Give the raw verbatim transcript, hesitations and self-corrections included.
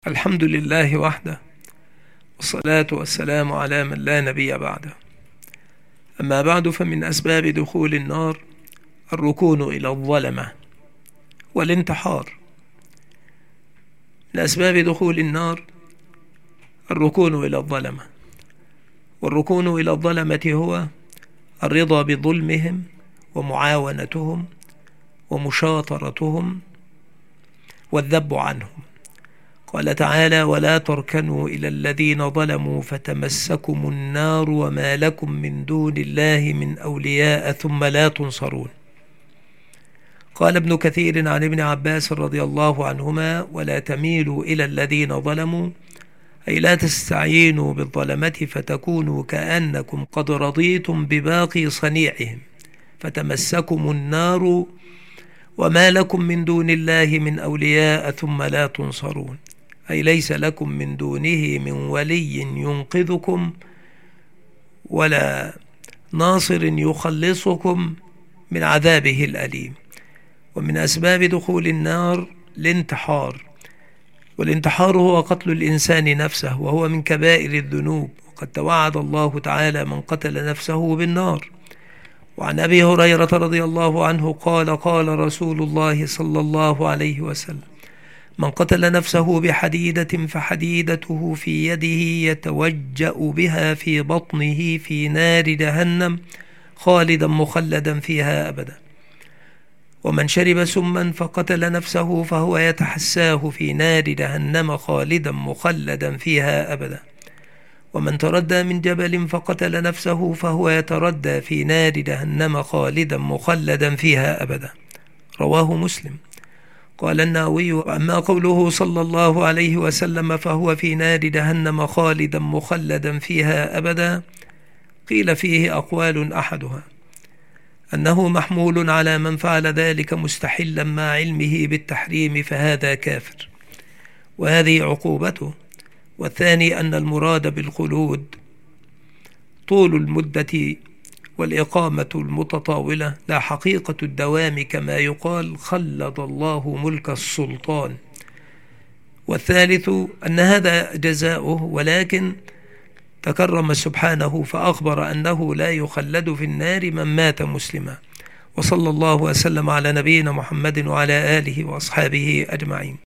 الحمد لله وحده، والصلاة والسلام على من لا نبي بعده. أما بعد، فمن أسباب دخول النار الركون إلى الظلمة والانتحار. من أسباب دخول النار الركون إلى الظلمة، والركون إلى الظلمة هو الرضا بظلمهم ومعاونتهم ومشاطرتهم والذب عنهم. قال تعالى: ولا تركنوا إلى الذين ظلموا فتمسكم النار وما لكم من دون الله من أولياء ثم لا تنصرون. قال ابن كثير عن ابن عباس رضي الله عنهما: ولا تميلوا إلى الذين ظلموا، أي لا تستعينوا بالظلمة فتكونوا كأنكم قد رضيتم بباقي صنيعهم فتمسكم النار وما لكم من دون الله من أولياء ثم لا تنصرون، أي ليس لكم من دونه من ولي ينقذكم ولا ناصر يخلصكم من عذابه الأليم. ومن أسباب دخول النار الانتحار، والانتحار هو قتل الإنسان نفسه، وهو من كبائر الذنوب، وقد توعد الله تعالى من قتل نفسه بالنار. وعن أبي هريرة رضي الله عنه قال: قال رسول الله صلى الله عليه وسلم: من قتل نفسه بحديدة فحديدته في يده يتوجأ بها في بطنه في نار جهنم خالدا مخلدا فيها أبدا. ومن شرب سما فقتل نفسه فهو يتحساه في نار جهنم خالدا مخلدا فيها أبدا. ومن تردى من جبل فقتل نفسه فهو يتردى في نار جهنم خالدا مخلدا فيها أبدا. رواه مسلم. قال النووي: أما قوله صلى الله عليه وسلم فهو في نار جهنم خالدا مخلدا فيها أبدا، قيل فيه أقوال، أحدها أنه محمول على من فعل ذلك مستحلا مع علمه بالتحريم فهذا كافر وهذه عقوبته. والثاني أن المراد بالخلود طول المدة والإقامة المتطاولة لا حقيقة الدوام، كما يقال: خلد الله ملك السلطان. والثالث أن هذا جزاؤه، ولكن تكرم سبحانه فأخبر أنه لا يخلد في النار من مات مسلما. وصلى الله وسلم على نبينا محمد وعلى آله وأصحابه أجمعين.